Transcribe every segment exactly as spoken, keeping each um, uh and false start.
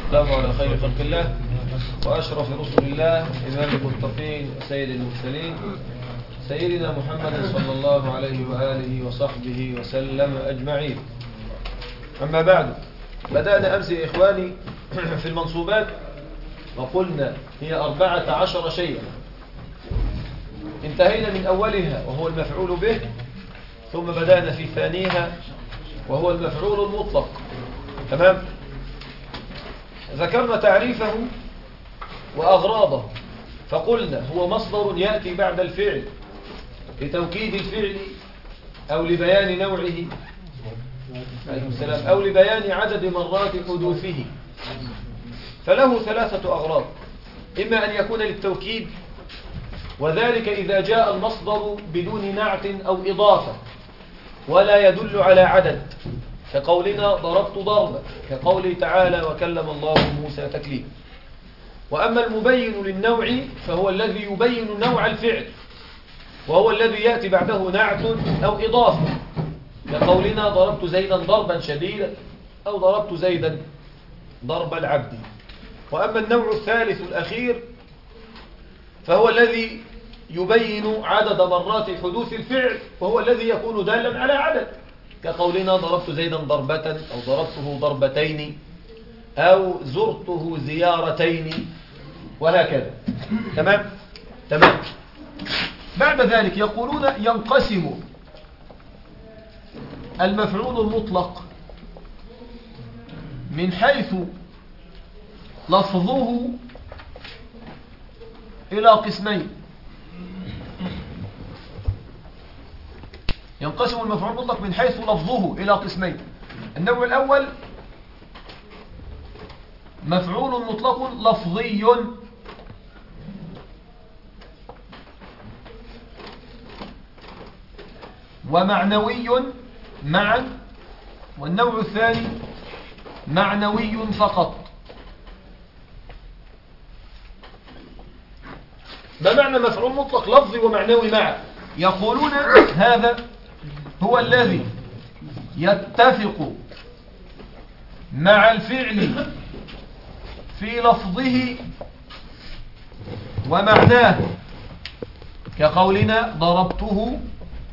والسلام على خير خلق الله وأشرف رسل الله إمام المتقين وسيد المرسلين سيدنا محمد صلى الله عليه وآله وصحبه وسلم أجمعين. أما بعد، بدأنا أمس يا إخواني في المنصوبات وقلنا هي أربعة عشر شيئا، انتهينا من أولها وهو المفعول به، ثم بدأنا في ثانيها وهو المفعول المطلق. تمام؟ ذكرنا تعريفه وأغراضه، فقلنا هو مصدر يأتي بعد الفعل لتوكيد الفعل أو لبيان نوعه عليكم السلام أو لبيان عدد مرات حدوثه، فله ثلاثة أغراض: إما أن يكون للتوكيد، وذلك إذا جاء المصدر بدون نعت أو إضافة ولا يدل على عدد، كقولنا ضربت ضربا، كقوله تعالى وكلم الله موسى تكليما. وأما المبين للنوع فهو الذي يبين نوع الفعل، وهو الذي يأتي بعده نعت أو إضافة، كقولنا ضربت زيدا ضربا شديدا أو ضربت زيدا ضرب العبد. وأما النوع الثالث الأخير فهو الذي يبين عدد مرات حدوث الفعل، وهو الذي يكون دالا على عدد، كقولنا ضربت زيدا ضربة أو ضربته ضربتين أو زرته زيارتين وهكذا. تمام؟ تمام. بعد ذلك يقولون ينقسم المفعول المطلق من حيث لفظه إلى قسمين. ينقسم المفعول المطلق من حيث لفظه إلى قسمين. النوع الأول مفعول مطلق لفظي ومعنوي معا، والنوع الثاني معنوي فقط. ما معنى مفعول مطلق لفظي ومعنوي معا؟ يقولون هذا هو الذي يتفق مع الفعل في لفظه ومعناه، كقولنا ضربته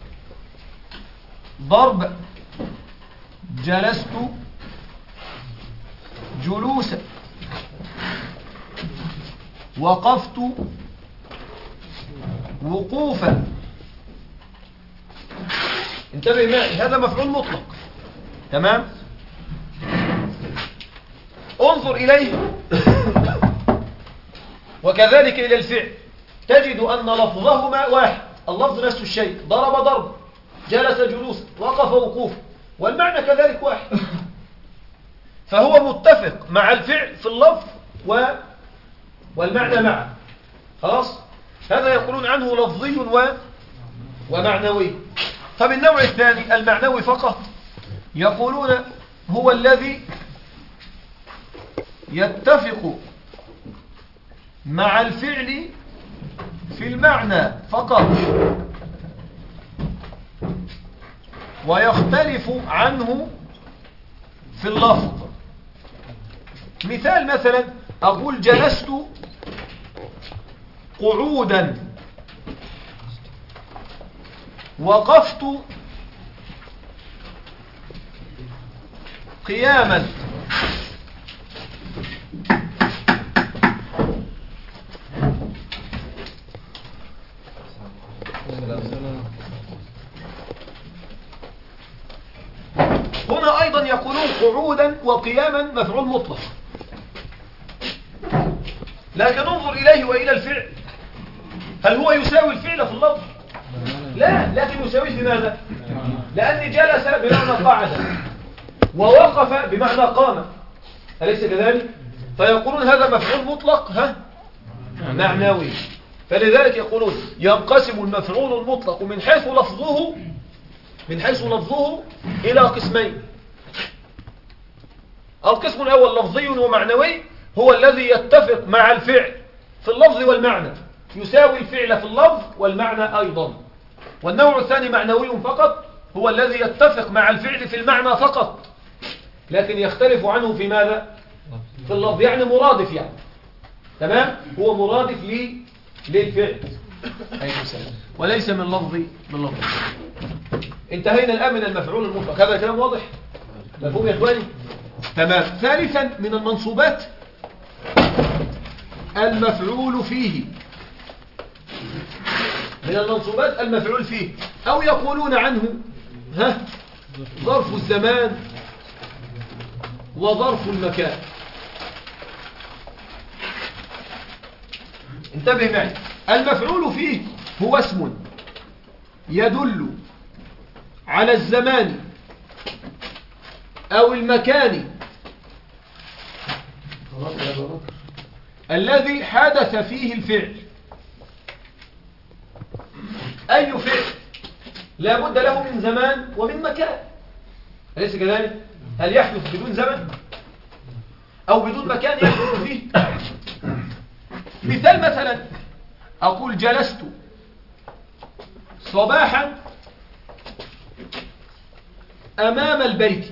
ضرب، جلست جلوسا، وقفت وقوفا. انتبه معي، هذا مفعول مطلق. تمام؟ انظر إليه وكذلك إلى الفعل، تجد أن لفظهما واحد، اللفظ نفس الشيء، ضرب ضرب، جلس جلوس، وقف وقوف، والمعنى كذلك واحد. فهو متفق مع الفعل في اللفظ و... والمعنى معه. خلاص؟ هذا يقولون عنه لفظي و... ومعنوي. طب النوع الثاني المعنوي فقط، يقولون هو الذي يتفق مع الفعل في المعنى فقط ويختلف عنه في اللفظ. مثال مثلا أقول جلست قعودا، وقفت قياما. هنا أيضا يقولون قعودا وقياما مفعول مطلق، لكن انظر إليه وإلى الفعل، هل هو يساوي الفعل في اللفظ؟ لا، لكن يساويه في ماذا؟ لأن جلس بمعنى قعد، ووقف بمعنى قام، أليس كذلك؟ فيقولون هذا مفعول مطلق ها معنوي. فلذلك يقولون ينقسم المفعول المطلق من حيث لفظه من حيث لفظه إلى قسمين. القسم الأول لفظي ومعنوي، هو الذي يتفق مع الفعل في اللفظ والمعنى، يساوي الفعل في اللفظ والمعنى أيضا. والنوع الثاني معنوي فقط، هو الذي يتفق مع الفعل في المعنى فقط، لكن يختلف عنه في ماذا؟ في اللفظ يعني مرادف يعني. تمام، هو مرادف لي للفعل. أيها السلام. وليس من لفظ من لفظ. انتهينا الآن من المفعول المطلق. هذا كلام واضح مفهوم يا اخواني؟ تمام. ثالثا من المنصوبات المفعول فيه. من المنصوبات المفعول فيه، أو يقولون عنه ها ظرف الزمان وظرف المكان. انتبه معي، المفعول فيه هو اسم يدل على الزمان أو المكان الذي حدث فيه الفعل. أي فعل لا بد له من زمان ومن مكان، أليس كذلك؟ هل يحدث بدون زمن أو بدون مكان يحدث فيه؟ مثال مثلا أقول جلست صباحا أمام البيت.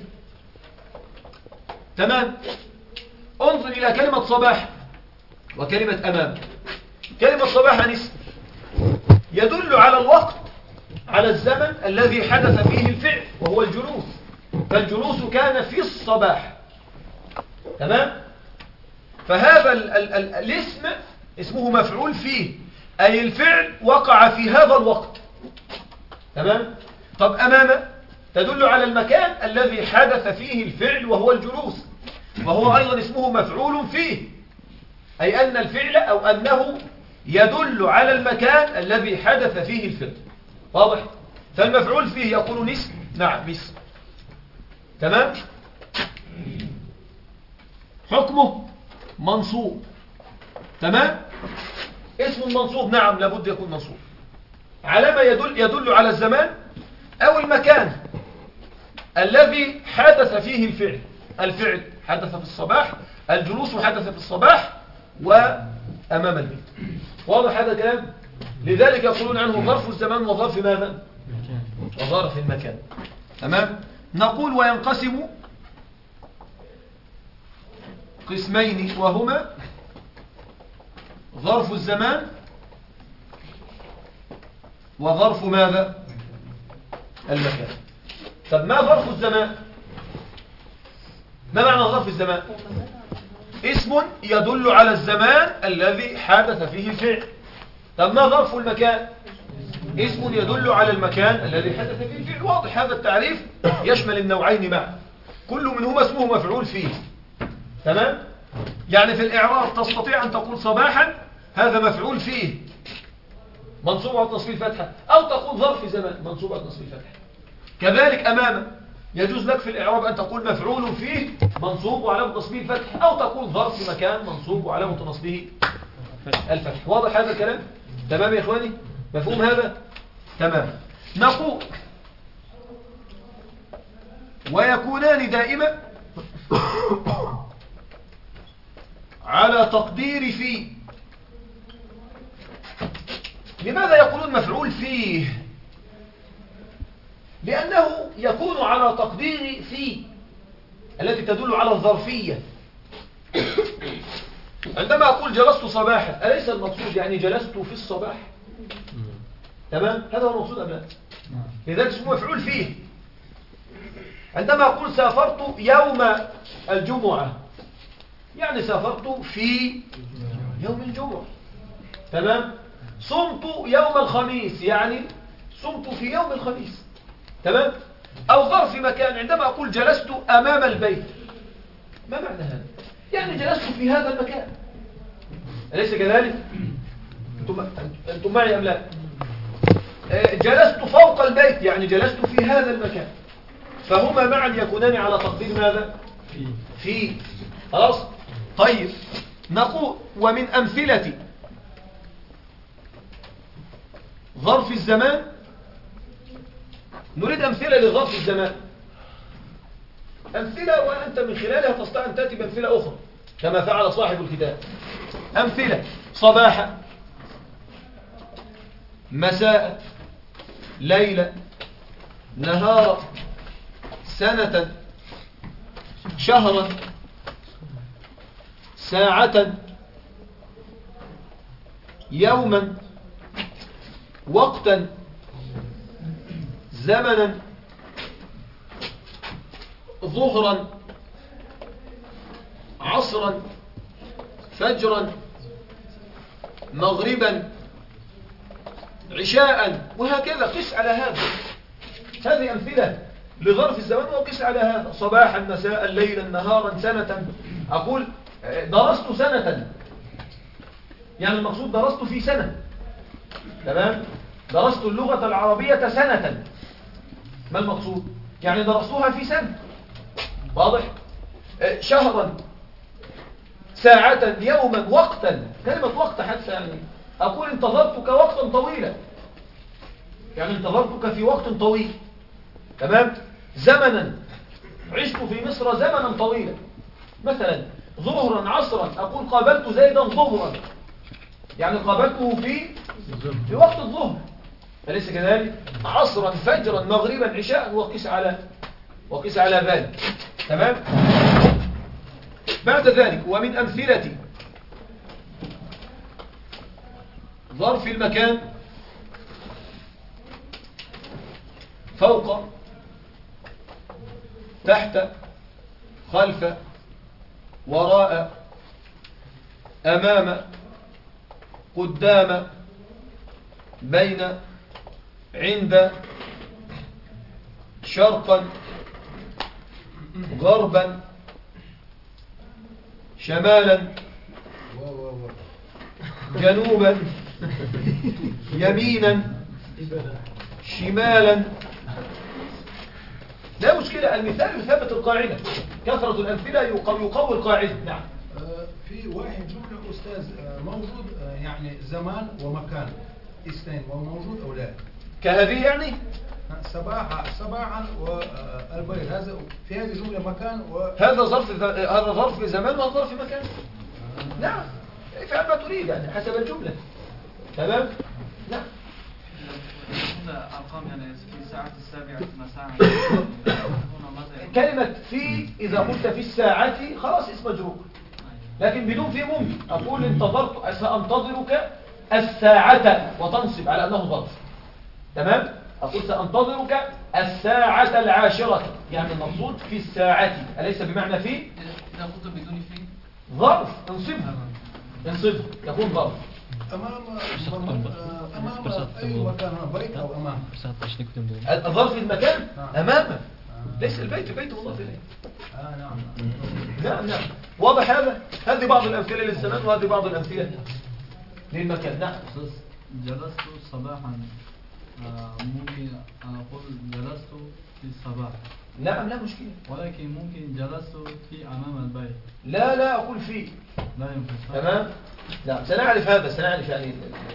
تمام. انظر إلى كلمة صباح وكلمة أمام. كلمة صباح اسم يدل على الوقت، على الزمن الذي حدث فيه الفعل وهو الجلوس، فالجلوس كان في الصباح. تمام. فهذا ال ال ال الاسم اسمه مفعول فيه، أي الفعل وقع في هذا الوقت. تمام. طب أمام تدل على المكان الذي حدث فيه الفعل وهو الجلوس، وهو أيضا اسمه مفعول فيه، أي أن الفعل أو أنه يدل على المكان الذي حدث فيه الفعل. واضح؟ فالمفعول فيه يقول اسم. نعم اسم. تمام. حكمه منصوب. تمام. اسم منصوب نعم لابد يكون منصوب على ما يدل يدل على الزمان أو المكان الذي حدث فيه الفعل. الفعل حدث في الصباح، الجلوس حدث في الصباح وأمام البيت. واضح هذا الكلام؟ لذلك يقولون عنه ظرف الزمان وظرف ماذا؟ وظرف المكان. تمام. نقول وينقسم قسمين، وهما ظرف الزمان وظرف ماذا؟ المكان. طب ما ظرف الزمان؟ ما معنى ظرف الزمان؟ اسم يدل على الزمان الذي حدث فيه الفعل. طب ما ظرف المكان؟ اسم يدل على المكان الذي حدث فيه الفعل. واضح هذا التعريف يشمل النوعين معا، كل منهما اسمه مفعول فيه. تمام. يعني في الإعراب تستطيع أن تقول صباحا هذا مفعول فيه منصوب على نصب الفتحة، أو تقول ظرف زمان منصوب على نصب الفتحة. كذلك أمام يجوز لك في الإعراب أن تقول مفعول فيه منصوب وعلامة نصبه الفتح، أو تقول ظرف مكان منصوب وعلامة نصبه الفتح. واضح هذا الكلام؟ تمام يا إخواني؟ مفهوم هذا؟ تمام. نقول ويكونان دائما على تقدير فيه. لماذا يقولون مفعول فيه؟ لأنه يكون على تقدير فيه التي تدل على الظرفية. عندما أقول جلست صباحا أليس المقصود يعني جلست في الصباح؟ تمام؟ هذا هو المقصود أم لا؟ لذلك اسمه مفعول فيه. عندما أقول سافرت يوم الجمعة يعني سافرت في يوم الجمعة. تمام. صمت يوم الخميس يعني صمت في يوم الخميس. تمام. أو ظرف مكان عندما أقول جلست أمام البيت، ما معنى هذا؟ يعني جلست في هذا المكان، أليس كذلك؟ أنتم, أنتم معي أم لا؟ جلست فوق البيت يعني جلست في هذا المكان. فهما معا يكونان على تقدير ماذا؟ في. خلاص. طيب نقول ومن أمثلة ظرف الزمان، نريد أمثلة لظرف الزمان، أمثلة وأنت من خلالها تستطيع أن تأتي بأمثلة أخرى كما فعل صاحب الكتاب. أمثلة صباحا، مساء، ليلة، نهارا، سنة، شهرا، ساعة يوما وقتا زمنا ظهرا عصرا فجرا مغربا عشاء، وهكذا. قس على هذا. هذه أمثلة لظرف الزمان، وقس على هذا: صباحا مساء ليلا نهارا سنة. أقول درست سنة، يعني المقصود درست في سنة، تمام؟ درست اللغة العربية سنة. ما المقصود؟ يعني درستها في سنة. واضح؟ شهرا، ساعة، يوما، وقتا. كلمة وقت حتى يعني أقول انتظرتك وقتا طويلا، يعني انتظرتك في وقت طويل، تمام؟ زمنا، عشت في مصر زمنا طويلا. مثلا ظهرا عصرا، أقول قابلت زيدا ظهرا، يعني قابلته في في وقت الظهر، أليس كذلك؟ عصرا فجرا مغربا عشاء، وقس على وقس على ذلك، تمام؟ بعد ذلك ومن أمثلة ظرف المكان: فوق، تحت، خلف، وراء، أمام، قدام، بين، عند، شرقا، غربا، شمالا، جنوبا، يمينا، شمالا. لا مشكلة، المثال يثبت القاعدة، كثرة الأمثلة يقوي القاعدة. نعم. في واحد جملة أستاذ موجود، يعني زمان ومكان اثنين، وموجود أو لا؟ كهذه يعني صباحا صباحا والبيض، هذا في هذه الجملة مكان و... هذا ظرف هذا ظرف زمان وهذا ظرف مكان. نعم، افعل ما تريد يعني حسب الجملة، تمام؟ نعم. أرقام يعني في ساعة السابعة مساء. كلمة في إذا قلت في الساعة خلاص اسم مجرور، لكن بدون في ممكن أقول انتظرت، سأنتظرك الساعة وتنصب على أنه ظرف، تمام؟ أقول سأنتظرك الساعة العاشرة، يعني المقصود في الساعة، أليس بمعنى في؟ إذا قلت بدون في ظرف انصبها، انصبها يكون ظرف. أمام أمام أي مكان، بيت أو أمام؟ الظرف المكان أمامه، ليس البيت، البيت مضاف إليه. آه نعم. نعم نعم، واضح هذا؟ هذه بعض الأمثلة للزمان وهذه بعض الأمثلة للمكان. نعم. جلست صباحا، ممكن أقول جلست في الصباح. نعم لا مشكلة، ولكن ممكن جلست في أمام البيت. لا لا أقول في. لا يمكن. تمام. لا سنعرف هذا، سنعرف يعني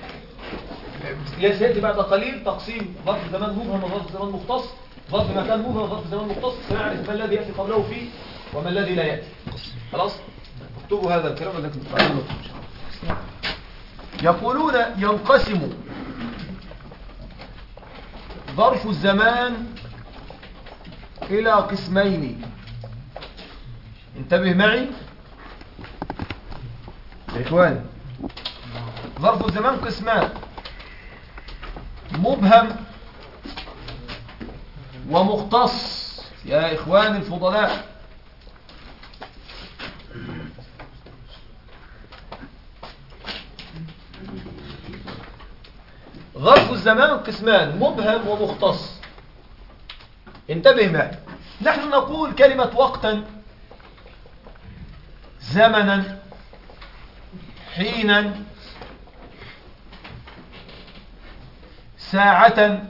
سيأتي بعد قليل تقسيم ظرف زمان مبهم وظرف زمان مختص، ظرف مكان مبهم وظرف زمان مختص، سنعرف ما الذي يأتي قبله فيه وما الذي لا يأتي. خلاص اكتبوا هذا الكلام الذي نتعلمه. يقولون ينقسم ظرف الزمان إلى قسمين. انتبه معي يا إخوان، ظرف الزمان قسمان: مبهم ومختص. يا إخوان الفضلاء، ظرف الزمان قسمان: مبهم ومختص. انتبه معي، نحن نقول كلمة وقتا، زمنا، حينا، ساعة.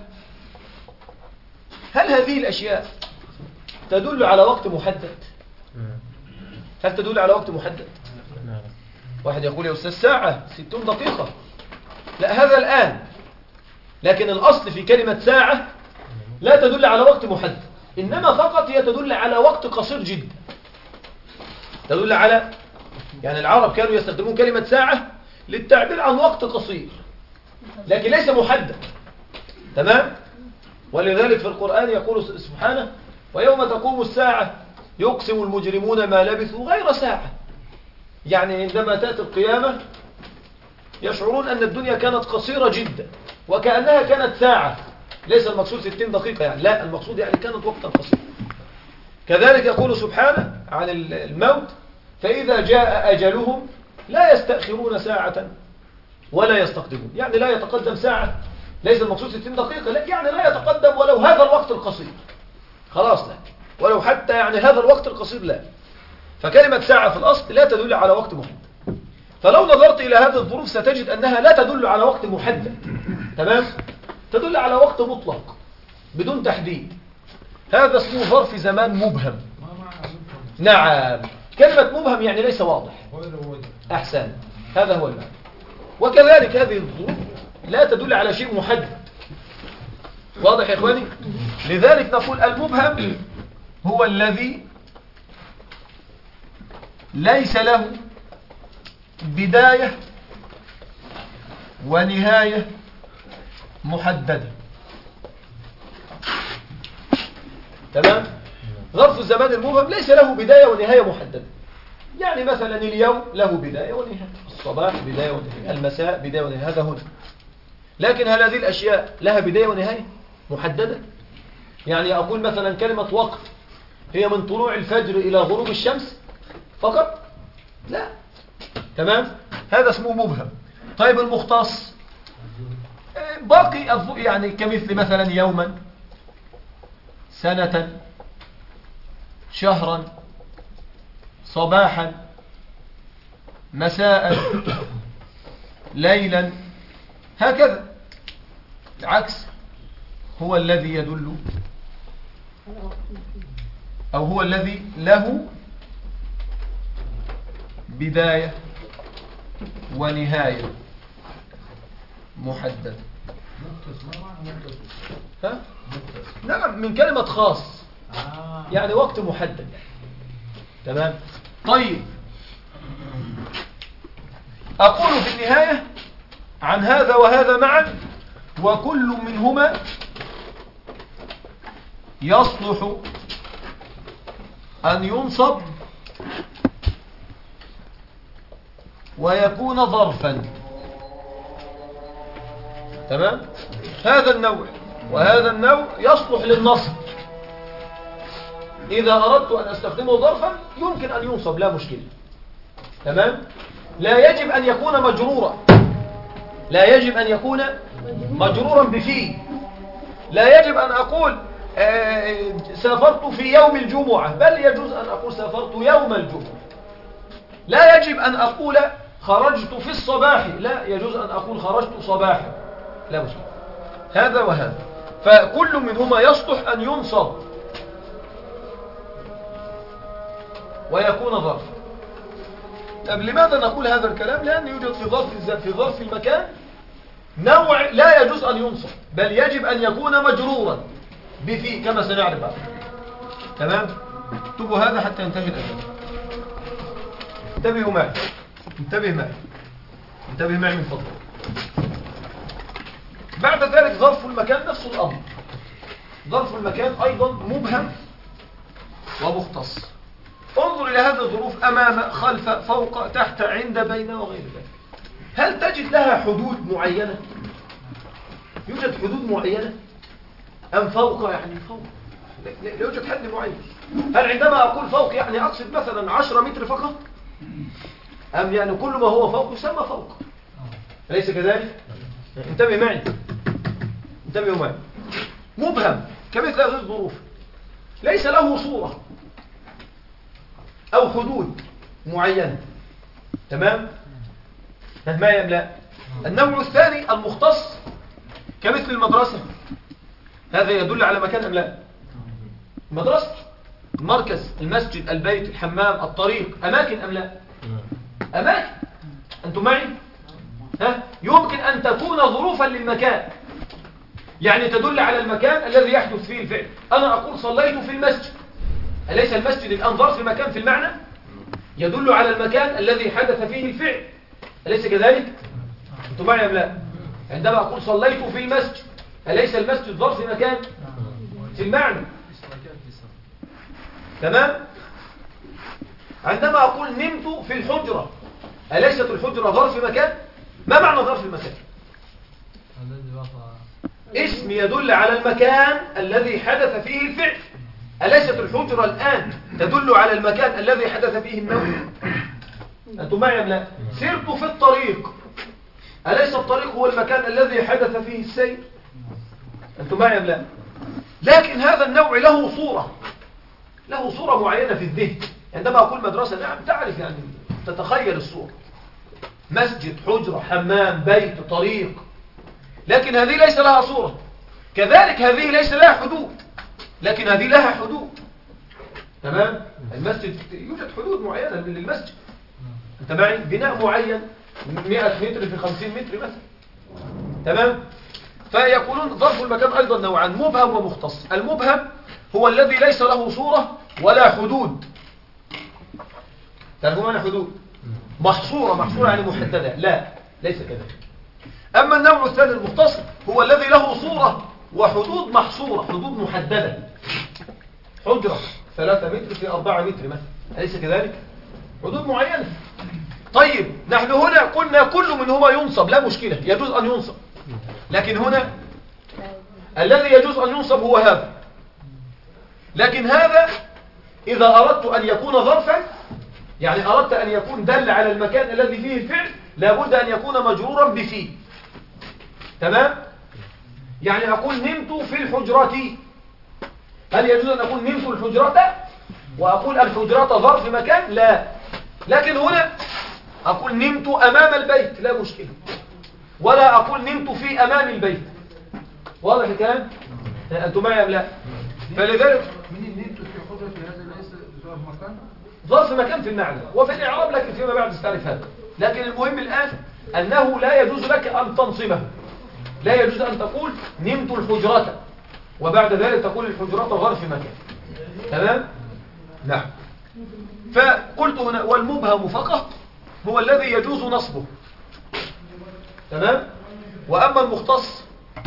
هل هذه الأشياء تدل على وقت محدد؟ هل تدل على وقت محدد؟ واحد يقول يا أستاذ ساعة ستون دقيقة، لا هذا الآن، لكن الأصل في كلمة ساعة لا تدل على وقت محدد، إنما فقط هي تدل على وقت قصير جدا. تدل على، يعني العرب كانوا يستخدمون كلمة ساعة للتعبير عن وقت قصير، لكن ليس محدد، تمام؟ ولذلك في القرآن يقول سبحانه: ويوم تقوم الساعة يقسم المجرمون ما لبثوا غير ساعة. يعني عندما تأتي القيامة يشعرون أن الدنيا كانت قصيرة جدا وكأنها كانت ساعة. ليس المقصود ستين دقيقة يعني، لا، المقصود يعني كانت وقتا قصيرا. كذلك يقول سبحانه عن الموت: فإذا جاء أجلهم لا يستأخرون ساعة ولا يستقدمون. يعني لا يتقدم ساعة، ليس المقصود ستين دقيقة، لا، يعني لا يتقدم ولو هذا الوقت القصير، خلاص، لا، ولو حتى يعني هذا الوقت القصير، لا. فكلمة ساعة في الأصل لا تدل على وقت محدد. فلو نظرت إلى هذه الظروف ستجد أنها لا تدل على وقت محدد، تمام؟ تدل على وقت مطلق بدون تحديد. هذا اسمه ظرف زمان مبهم. نعم، كلمة مبهم يعني ليس واضح. أحسن، هذا هو المعنى. وكذلك هذه الظروف لا تدل على شيء محدد. واضح يا إخواني؟ لذلك نقول المبهم هو الذي ليس له بداية ونهاية محددة. تمام؟ ظرف الزمان المبهم ليس له بداية ونهاية محددة. يعني مثلا اليوم له بداية ونهاية، الصباح بداية ونهاية، المساء بداية ونهاية، هذا هنا. لكن هل هذه الأشياء لها بداية ونهاية محددة؟ يعني أقول مثلا كلمة وقت هي من طلوع الفجر إلى غروب الشمس فقط؟ لا. تمام؟ هذا اسمه مبهم. طيب المختص باقي يعني كمثل مثلا يوما، سنة، شهرا، صباحا، مساء، ليلا، هكذا. العكس هو الذي يدل أو هو الذي له بداية ونهاية محددة. ها؟ نعم، من كلمة خاص، يعني وقت محدد. تمام؟ طيب، أقول في النهاية عن هذا وهذا معا: وكل منهما يصلح أن ينصب ويكون ظرفا. تمام؟ هذا النوع وهذا النوع يصلح للنصب. إذا أردت أن أستخدمه ظرفا يمكن أن ينصب، لا مشكلة. تمام؟ لا يجب أن يكون مجرورا، لا يجب أن يكون مجرورا بفي. لا يجب أن أقول آه سافرت في يوم الجمعة، بل يجوز أن أقول سافرت يوم الجمعة. لا يجب أن أقول خرجت في الصباح، لا، يجوز أن أقول خرجت صباحا، لا مشكلة. هذا وهذا، فكل منهما يصلح أن ينصب ويكون ظرفا. طب لماذا نقول هذا الكلام؟ لأن يوجد في ظرف في ظرف المكان نوع لا يجوز أن ينصب، بل يجب أن يكون مجرورا بفي كما سنعرف بعد. تمام؟ اكتبوا هذا حتى ينتهي الأذان. انتبهوا معي، انتبه معي، انتبه معي من فضلك. بعد ذلك ظرف المكان نفس الأمر. ظرف المكان أيضا مبهم ومختص. انظر إلى هذه الظروف: أمام، خلف، فوق، تحت، عند، بين، وغير ذلك. هل تجد لها حدود معينة؟ يوجد حدود معينة؟ أم فوق يعني فوق؟ لا يوجد حد معين. هل عندما أقول فوق يعني أقصد مثلا عشرة متر فقط؟ أم يعني كل ما هو فوق يسمى فوق؟ أليس كذلك؟ انتبه معي، انتبهوا معي. مبهم كمثل هذه الظروف ليس له صورة أو حدود معينة. تمام؟ ما يملأ. النوع الثاني المختص كمثل المدرسة. هذا يدل على مكان أم لا؟ المدرسة، المركز، المسجد، البيت، الحمام، الطريق، أماكن أم لا؟ أماكن. أنتم معي؟ ها؟ يمكن أن تكون ظروفا للمكان، يعني تدل على المكان الذي يحدث فيه الفعل. أنا أقول صليت في المسجد، أليس المسجد الآن ظرف مكان في المعنى؟ يدل على المكان الذي حدث فيه الفعل، أليس كذلك؟ أنتم معي أم لا؟ عندما أقول صليت في المسجد، أليس المسجد ظرف مكان في المعنى؟ تمام؟ عندما أقول نمت في الحجرة، أليست الحجرة ظرف مكان؟ ما معنى ظرف المكان؟ الذي وقع. اسم يدل على المكان الذي حدث فيه الفعل. أليست الحجرة الآن تدل على المكان الذي حدث فيه النوم؟ أنتم معي أم لا؟ سرت في الطريق، أليس الطريق هو المكان الذي حدث فيه السير؟ أنتم معي أم لا؟ لكن هذا النوع له صورة، له صورة معينة في الذهن. عندما أقول مدرسة، نعم تعرف يعني، تتخيل الصورة، مسجد، حجرة، حمام، بيت، طريق، لكن هذه ليس لها صورة. كذلك هذه ليس لها حدود، لكن هذه لها حدود. تمام؟ المسجد يوجد حدود معينة للمسجد. أنت معي؟ بناء معين مئة متر في خمسين متر مثلا. تمام؟ فيقولون ظرف المكان أيضا نوعان، مبهم ومختص. المبهم هو الذي ليس له صورة ولا حدود. تعرفون معنى حدود؟ محصورة، محصورة يعني محددة. لا، ليس كذلك. أما النوع الثاني المختص هو الذي له صورة وحدود محصورة، حدود محددة. حجرة ثلاثة متر في أربعة متر مثلا، أليس كذلك؟ حدود معينة. طيب نحن هنا قلنا كل منهما ينصب، لا مشكلة، يجوز أن ينصب. لكن هنا الذي يجوز أن ينصب هو هذا. لكن هذا إذا أردت أن يكون ظرفا، يعني أردت أن يكون دل على المكان الذي فيه الفعل، لابد أن يكون مجرورا بفيه. تمام؟ يعني أقول نمت في الحجرة، هل يجوز أن أقول نمت الحجرة وأقول الحجرة ظرف مكان؟ لا. لكن هنا أقول نمت أمام البيت، لا مشكلة، ولا أقول نمت في أمام البيت. واضح الكلام؟ أنتم معي أم لا؟ فلذلك من نمت في حجرة هذا ليس ظرف مكان؟ ظرف مكان في المعنى وفي الإعراب، لكن فيما بعد استعرف هذا. لكن المهم الآن أنه لا يجوز لك أن تنصبه، لا يجوز أن تقول نمت الحجرة وبعد ذلك تقول الحجرة ظرف مكان. تمام؟ نعم. فقلت هنا والمبهم فقط هو الذي يجوز نصبه. تمام؟ وأما المختص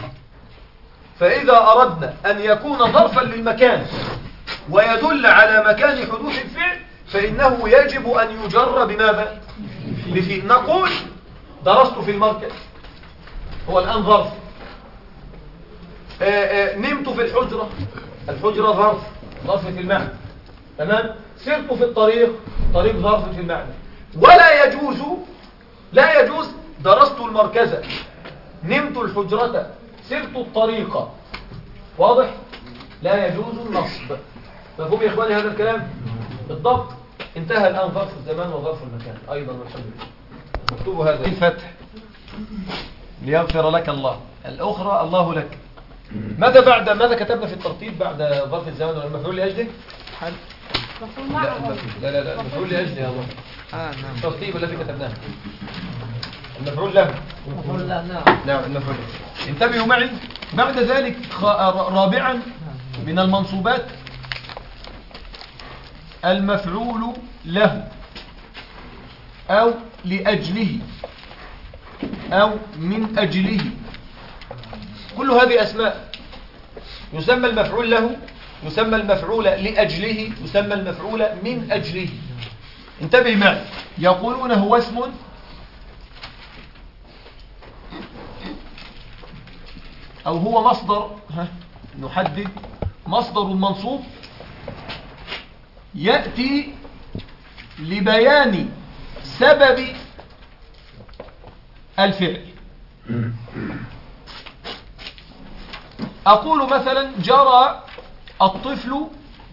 فإذا أردنا أن يكون ظرفا للمكان ويدل على مكان حدوث الفعل فإنه يجب أن يجر بماذا؟ بفي. نقول درست في المركز، هو الآن ظرف. آآ آآ نمت في الحجرة، الحجرة ظرف، ظرف في المعنى. تمام؟ سرت في الطريق، طريق ظرف في المعنى. ولا يجوز، لا يجوز درست المركز، نمت الحجرة، سرت الطريق. واضح؟ لا يجوز النصب. مفهوم يا إخواني هذا الكلام؟ بالضبط. انتهى الآن ظرف الزمان وظرف المكان أيضا والحمد لله. مكتوب هذا الفتح ليغفر لك الله، الأخرى الله لك. ماذا بعد ماذا كتبنا في الترتيب بعد ظرف الزمان والمفعول لأجله؟ حل لا لا لا المفعول لأجله يا الله. اه نعم. الترتيب الذي كتبناه المفعول له. المفعول له نعم. نعم المفعول. انتبهوا معي. بعد ذلك رابعا من المنصوبات المفعول له أو لأجله أو من أجله، كل هذه أسماء. يسمى المفعول له، يسمى المفعول لأجله، يسمى المفعول من أجله. انتبه معي. يقولون هو اسم أو هو مصدر، ها نحدد، مصدر منصوب يأتي لبيان سبب الفعل. أقول مثلا جرى الطفل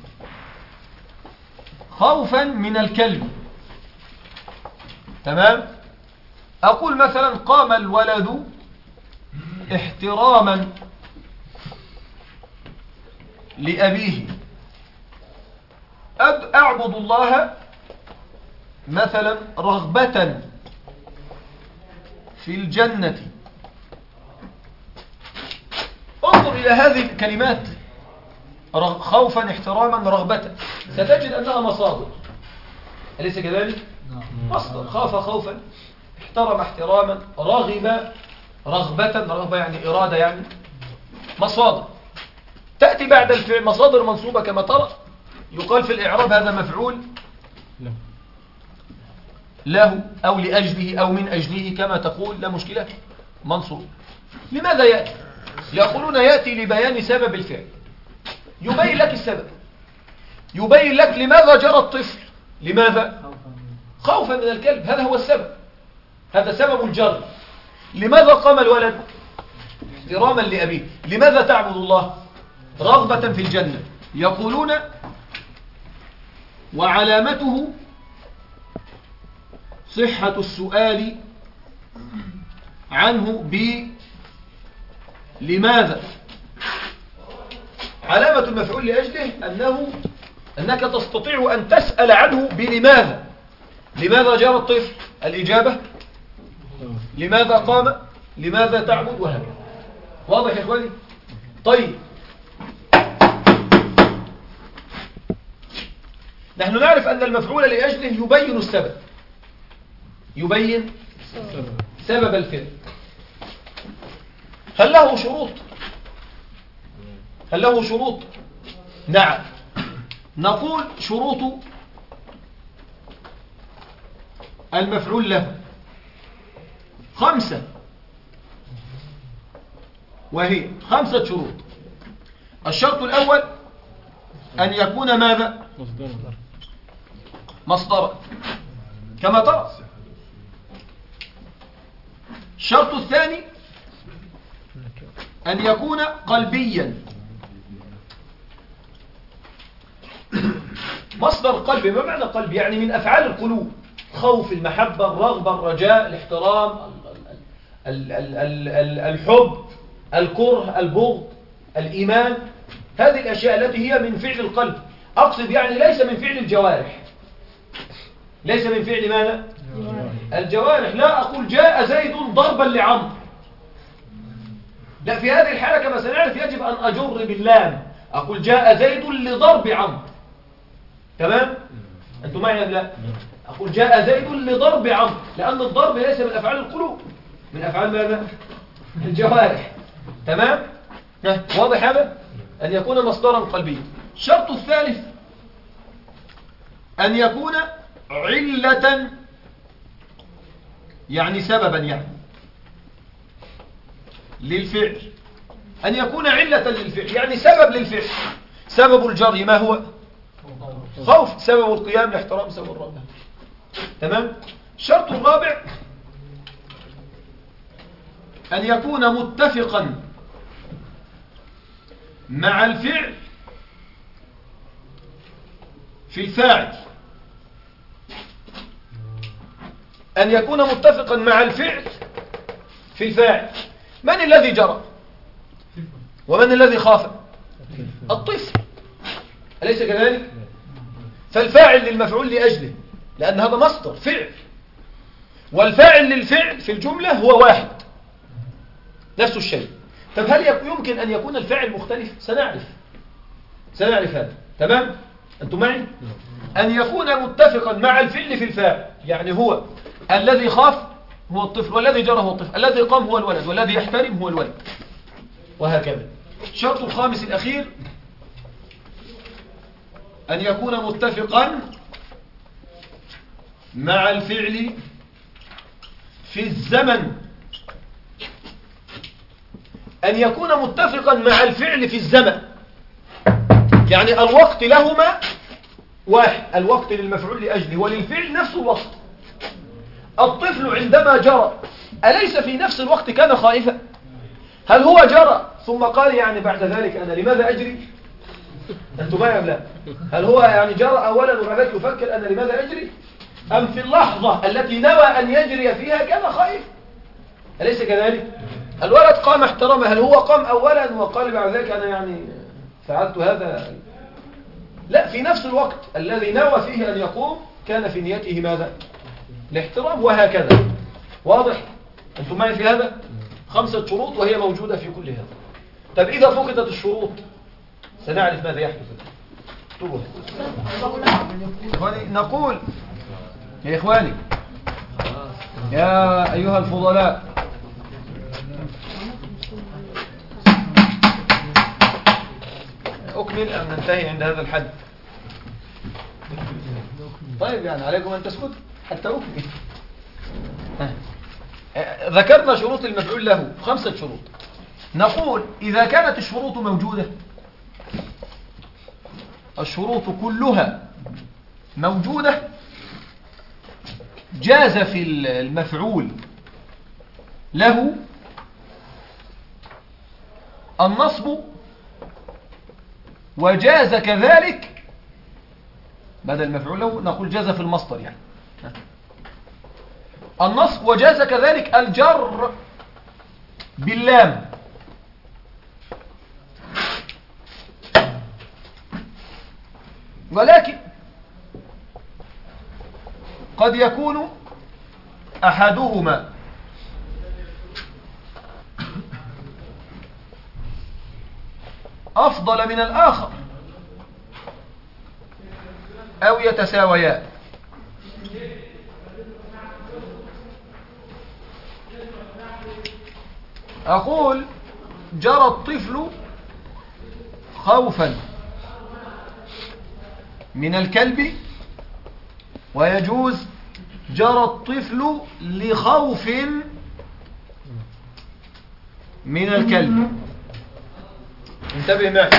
خوفا من الكلب. تمام؟ أقول مثلا قام الولد احتراما لأبيه. أعبد الله مثلا رغبة في الجنة. انظر إلى هذه الكلمات، خوفا احتراما رغبة، ستجد أنها مصادر، أليس كذلك؟ مصدر. خاف خوفا، احترم احتراما، رغب رغبة، رغبة يعني إرادة، يعني مصادر. تأتي بعد الفعل مصادر منصوبة كما ترى. يقال في الإعراب هذا مفعول له أو لأجله أو من أجله كما تقول لا مشكلة منصوب. لماذا يأتي؟ يقولون يأتي لبيان سبب الفعل، يبين لك السبب، يبين لك لماذا جرى الطفل، لماذا؟ خوفا من الكلب، هذا هو السبب، هذا سبب الجر. لماذا قام الولد؟ احتراما لأبيه. لماذا تعبد الله؟ رغبة في الجنة. يقولون وعلامته صحة السؤال عنه ب لماذا. علامة المفعول لأجله أنه أنك تستطيع أن تسأل عنه بلماذا. لماذا جرى الطفل؟ الإجابة لماذا قام، لماذا تعبد، وهكذا. واضح يا إخواني؟ طيب نحن نعرف أن المفعول لأجله يبين السبب، يبين سبب الفعل. هل له شروط؟ هل له شروط؟ نعم. نقول شروط المفعول له خمسة، وهي خمسة شروط. الشرط الأول أن يكون ماذا؟ مصدرا كما ترى. الشرط الثاني أن يكون قلبيا. مصدر قلب، ما معنى قلب؟ يعني من أفعال القلوب، خوف، المحبة، الرغبة، الرجاء، الاحترام، ال- ال- ال- ال- الحب، الكره، البغض، الإيمان. هذه الأشياء التي هي من فعل القلب. أقصد يعني ليس من فعل الجوارح، ليس من فعل ماذا؟ الجوارح. لا أقول جاء زيد ضربا لعمرو، لا، في هذه الحالة كما سنعرف يجب أن أجر باللام، أقول جاء زيد لضرب عمرو. تمام؟ أنتم معي أم لا؟ أقول جاء زيد لضرب عمرو، لأن الضرب ليس من أفعال القلوب، من أفعال ماذا؟ الجوارح. تمام؟ واضح هذا؟ أن يكون مصدرا قلبيا. الشرط الثالث أن يكون علة، يعني سببا، يعني للفعل. أن يكون علة للفعل يعني سبب للفعل. سبب الجر ما هو؟ خوف. سبب القيام الاحترام. سبب الرغبة. تمام. الشرط الرابع أن يكون متفقا مع الفعل في الفاعل. أن يكون متفقا مع الفعل في الفاعل. من الذي جرى ومن الذي خاف؟ الطفل، أليس كذلك؟ فالفاعل للمفعول لأجله، لأن هذا مصدر فعل، والفاعل للفعل في الجملة هو واحد، نفس الشيء. طب هل يمكن أن يكون الفاعل مختلف؟ سنعرف سنعرف هذا. تمام؟ أنتم معي؟ أن يكون متفقا مع الفعل في الفاعل، يعني هو الذي خاف هو الطفل، والذي جرى هو الطفل، الذي قام هو الولد، والذي يحترم هو الولد، وهكذا. الشرط الخامس الأخير أن يكون متفقا مع الفعل في الزمن. أن يكون متفقا مع الفعل في الزمن، يعني الوقت لهما واحد، الوقت للمفعول لأجله وللفعل نفس الوقت. الطفل عندما جرى أليس في نفس الوقت كان خائفا؟ هل هو جرى ثم قال يعني بعد ذلك أنا لماذا أجري؟ أنتم معي أم لا؟ هل هو يعني جرى أولا وبعد ذلك يفكر أنا لماذا أجري؟ أم في اللحظة التي نوى أن يجري فيها كان خائف؟ أليس كذلك؟ الولد قام احترمه، هل هو قام أولا وقال بعد ذلك أنا يعني فعلت هذا؟ لا، في نفس الوقت الذي نوى فيه أن يقوم كان في نيته ماذا؟ الاحترام، وهكذا. واضح؟ أنتم معي في هذا؟ خمسة شروط وهي موجودة في كل هذا. طب إذا فقدت الشروط سنعرف ماذا يحدث. إخواني نقول يا إخواني يا أيها الفضلاء، أكمل أم ننتهي عند هذا الحد؟ طيب يعني عليكم أن تسكتوا. حتى ركن. ذكرنا شروط المفعول له خمسة شروط. نقول إذا كانت الشروط موجودة، الشروط كلها موجودة، جاز في المفعول له النصب، وجاز كذلك بدل المفعول له نقول جاز في المصدر يعني النصب، وجاز كذلك الجر باللام. ولكن قد يكون أحدهما أفضل من الآخر أو يتساويان. أقول جرى الطفل خوفا من الكلب، ويجوز جرى الطفل لخوف من الكلب. انتبه معي،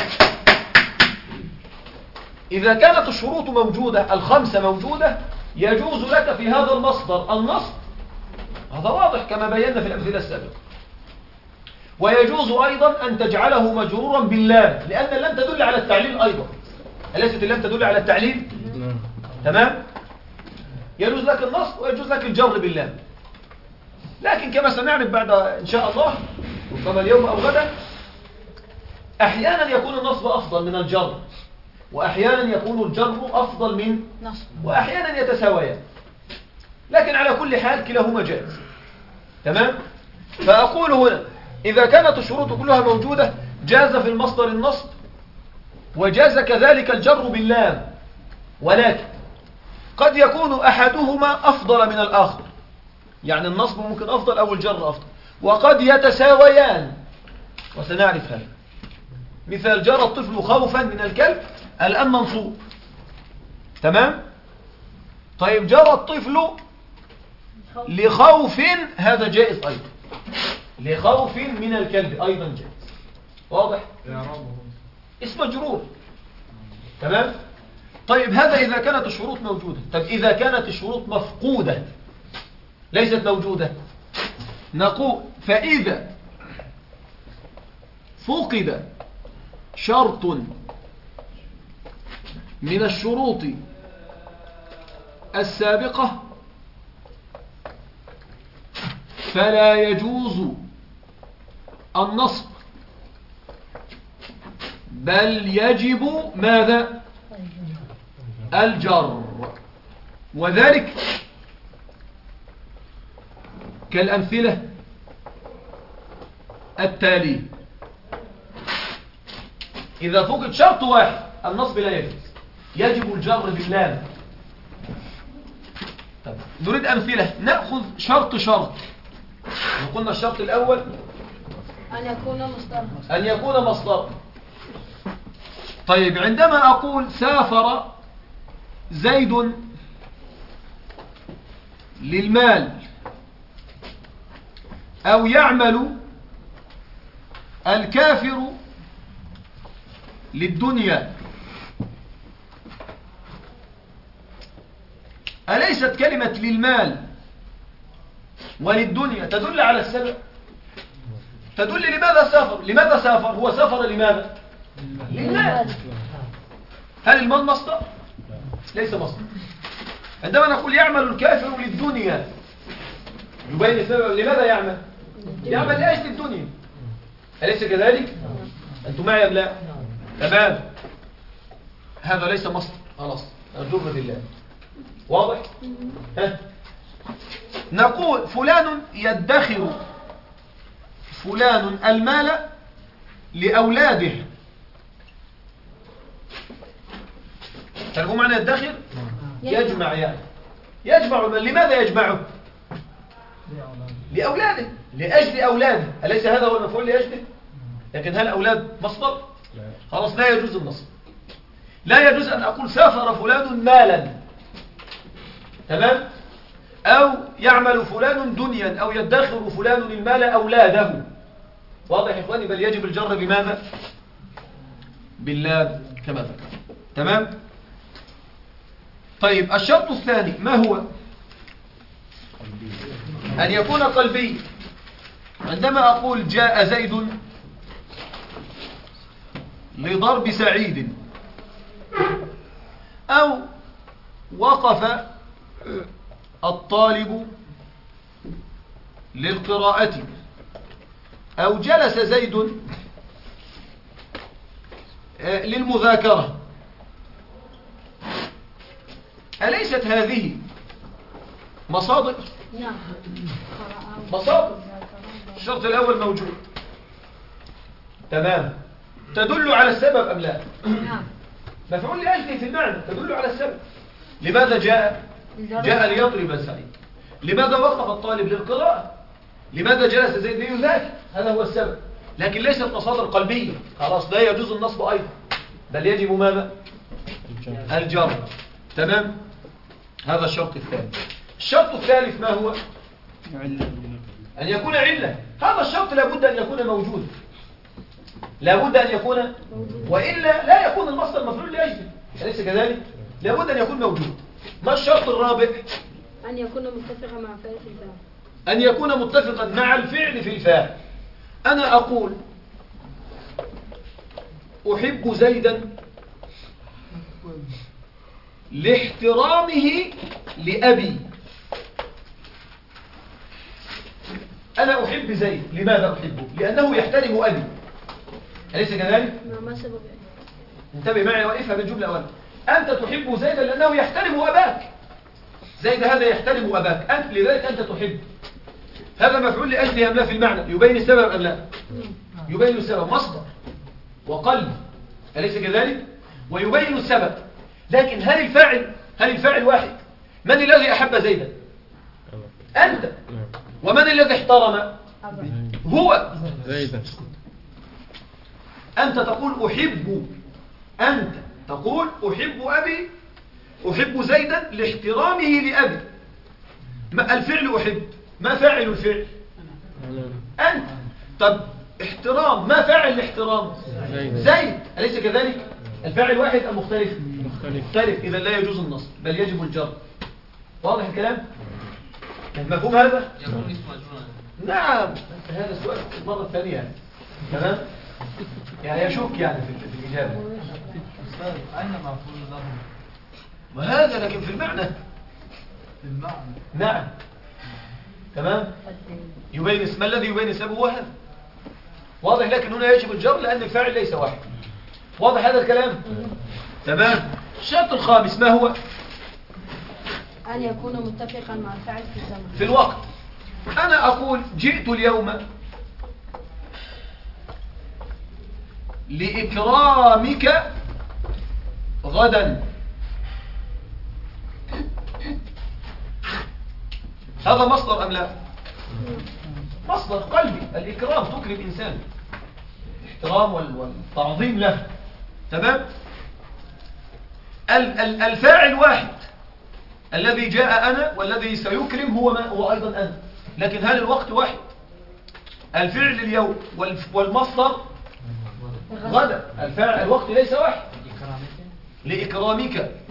إذا كانت الشروط موجودة الخمسة موجودة يجوز لك في هذا المصدر النصب، هذا واضح كما بينا في الأمثلة السابقة. ويجوز أيضا أن تجعله مجرورا باللام، لأن اللام تدل على التعليل أيضا، أليست اللام تدل على التعليل؟ تمام؟ يجوز لك النصب ويجوز لك الجر باللام. لكن كما سنعرف بعد إن شاء الله ربما اليوم أو غدا، أحيانا يكون النصب أفضل من الجر، وأحيانا يكون الجر أفضل من نصب، وأحيانا يتساويان، لكن على كل حال كلاهما جائز. تمام؟ فأقول هنا إذا كانت الشروط كلها موجودة جاز في المصدر النصب، وجاز كذلك الجر باللام، ولكن قد يكون أحدهما أفضل من الآخر، يعني النصب ممكن أفضل أو الجر أفضل، وقد يتساويان وسنعرف هذا. مثال جرى الطفل خوفا من الكلب الآن منصوب، تمام؟ طيب جرى الطفل لخوف، هذا جائز أيضا، لخوف من الكلب أيضا جائز. واضح؟ اسم مجرور. تمام؟ طيب هذا إذا كانت الشروط موجودة. طيب إذا كانت الشروط مفقودة ليست موجودة، نقول فإذا فقد شرط من الشروط السابقة فلا يجوز النصب، بل يجب ماذا؟ الجر. وذلك كالأمثلة التالية: إذا فقد شرط واحد النصب لا يجوز، يجب الجر باللام. طب نريد أمثلة، نأخذ شرط شرط. قلنا الشرط الأول أن يكون مصدر أن يكون مصدر. طيب عندما أقول سافر زيد للمال أو يعمل الكافر للدنيا، أليست كلمة للمال وللدنيا تدل على السبب؟ تدل لماذا سافر؟ لماذا سافر؟ هو سافر لماذا؟ للمال. هل المال مصدر؟ ليس مصدر. عندما نقول يعمل الكافر للدنيا يبين السبب. لماذا يعمل؟ يعمل لأجل الدنيا، أليس كذلك؟ أنتم معي أم لا؟ تمام. هذا ليس مصدر، خلاص الجر بالله. واضح؟ ها؟ نقول فلان يدخر فلان المال لأولاده. تعرفوا معنى يدخر؟ يجمع، يعني يجمع من. لماذا يجمعه؟ لأولاده، لأجل أولاده. أليس هذا هو المفعول لأجله؟ لكن هل أولاد مصدر؟ خلاص لا يجوز النصب. لا يجوز أن أقول سافر فلان مالا. تمام؟ أو يعمل فلان دنيا أو يدخر فلان المال أولاده. واضح يا إخواني؟ بل يجب الجر بماذا؟ باللام كما ذكر. تمام؟ طيب الشرط الثاني ما هو؟ أن يكون قلبي. عندما أقول جاء زيد لضرب سعيد، أو وقف الطالب للقراءة، أو جلس زيد للمذاكرة، أليست هذه مصادر؟ نعم. مصادر. الشرط الأول موجود. تمام. تدل على السبب أم لا؟ نعم. مفعول لأجله في المعنى تدل على السبب. لماذا جاء؟ جاء ليضرب سعيد. لماذا وقف الطالب للقراءة؟ لماذا جلس زيد ليذاكر؟ هذا هو السبب. لكن ليست مصادر قلبية. خلاص لا يجوز النصب أيضا، بل يجب ماذا؟ الجر. تمام. هذا الشرط الثاني. الشرط الثالث ما هو؟ أن يكون علة. هذا الشرط لابد أن يكون موجود، لابد أن يكون، وإلا لا يكون المصدر مفعول لأجله، أليس كذلك؟ لابد أن يكون موجود. ما الشرط الرابع؟ أن يكون متفقا مع فعل في الفعل. أن يكون متفقا مع الفعل في الفاعل. أنا أقول أحب زيدا لاحترامه لأبي. أنا أحب زيد. لماذا أحبه؟ لأنه يحترم أبي، أليس كذلك؟ ما سبب؟ انتبه معي وافهم الجملة أولا. أنت تحب زيدا لأنه يحترم أباك. زيد هذا يحترم أباك، أنت لذلك أنت تحب. هذا مفعول لأجله أم لا في المعنى؟ يبين السبب أم لا؟ يبين السبب، مصدر وقلب، أليس كذلك؟ ويبين السبب. لكن هل الفاعل هل الفاعل واحد؟ من الذي أحب زيدا؟ أنت. ومن الذي احترم؟ هو زيدا. أنت تقول أحب، أنت تقول أحب أبي، أحب زيدا لاحترامه لأبي. ما الفعل أحب؟ ما فاعل الفعل؟ أنت. طب احترام، ما فاعل الاحترام؟ زيد، أليس كذلك؟ الفاعل واحد أم مختلف؟ مختلف. إذا لا يجوز النصب بل يجب الجر. واضح الكلام؟ مفهوم هذا؟ يكون اسم مجرور. نعم. هذا السؤال المرة الثانية. تمام؟ يعني يشك يعني في في الإجابة. أستاذ أين مفعول له؟ وهذا لكن في المعنى. في المعنى. نعم. تمام؟ يبين اسم الذي يبين اسمه هو هذا. واضح. لكن هنا يجب الجر لأن الفاعل ليس واحد. واضح هذا الكلام؟ تمام. الشرط الخامس ما هو؟ أن يكون متفقا مع الفعل في الزمن. في الوقت. أنا أقول جئت اليوم لإكرامك غدا. هذا مصدر أم لا؟ مصدر قلبي. الإكرام تكرم إنسان، الاحترام والتعظيم له. تمام؟ الفاعل واحد، الذي جاء أنا والذي سيكرم هو ما هو أيضا أنا. لكن هل الوقت واحد؟ الفعل اليوم والمصدر غدا. الفاعل الوقت ليس واحد. لإكرامك.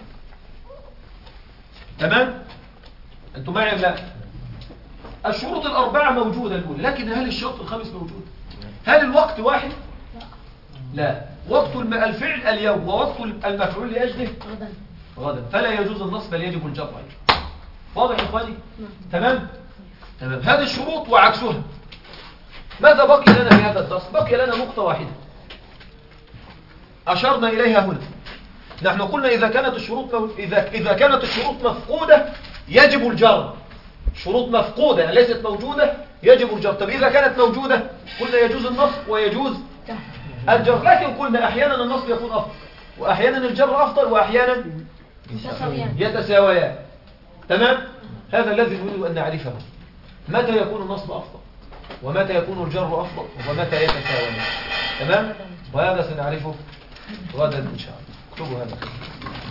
تمام؟ أنتم معي لا؟ الشروط الأربعة موجودة الأولى، لكن هل الشرط الخامس موجود؟ هل الوقت واحد؟ لا. وقت الفعل اليوم ووقت المفعول لأجله غدا. غدا. فلا يجوز النصب بل يجب الجر. واضح يا إخواني؟ تمام؟ تمام. هذه الشروط وعكسها. ماذا بقي لنا في هذا الدرس؟ بقي لنا نقطة واحدة أشرنا إليها هنا. نحن قلنا إذا كانت الشروط مو... إذا إذا كانت الشروط مفقودة يجب الجر. شروط مفقودة ليست موجودة يجب الجر. طب إذا كانت موجودة قلنا يجوز النصب ويجوز الجر. لكن قلنا أحيانا النصب يكون أفضل وأحيانا الجر أفضل وأحيانا يتساويان. تمام؟ هذا الذي نريد أن نعرفه. متى يكون النصب أفضل ومتى يكون الجر أفضل ومتى يتساويان. تمام؟ وهذا سنعرفه غدا إن شاء الله. اكتبوا هذا.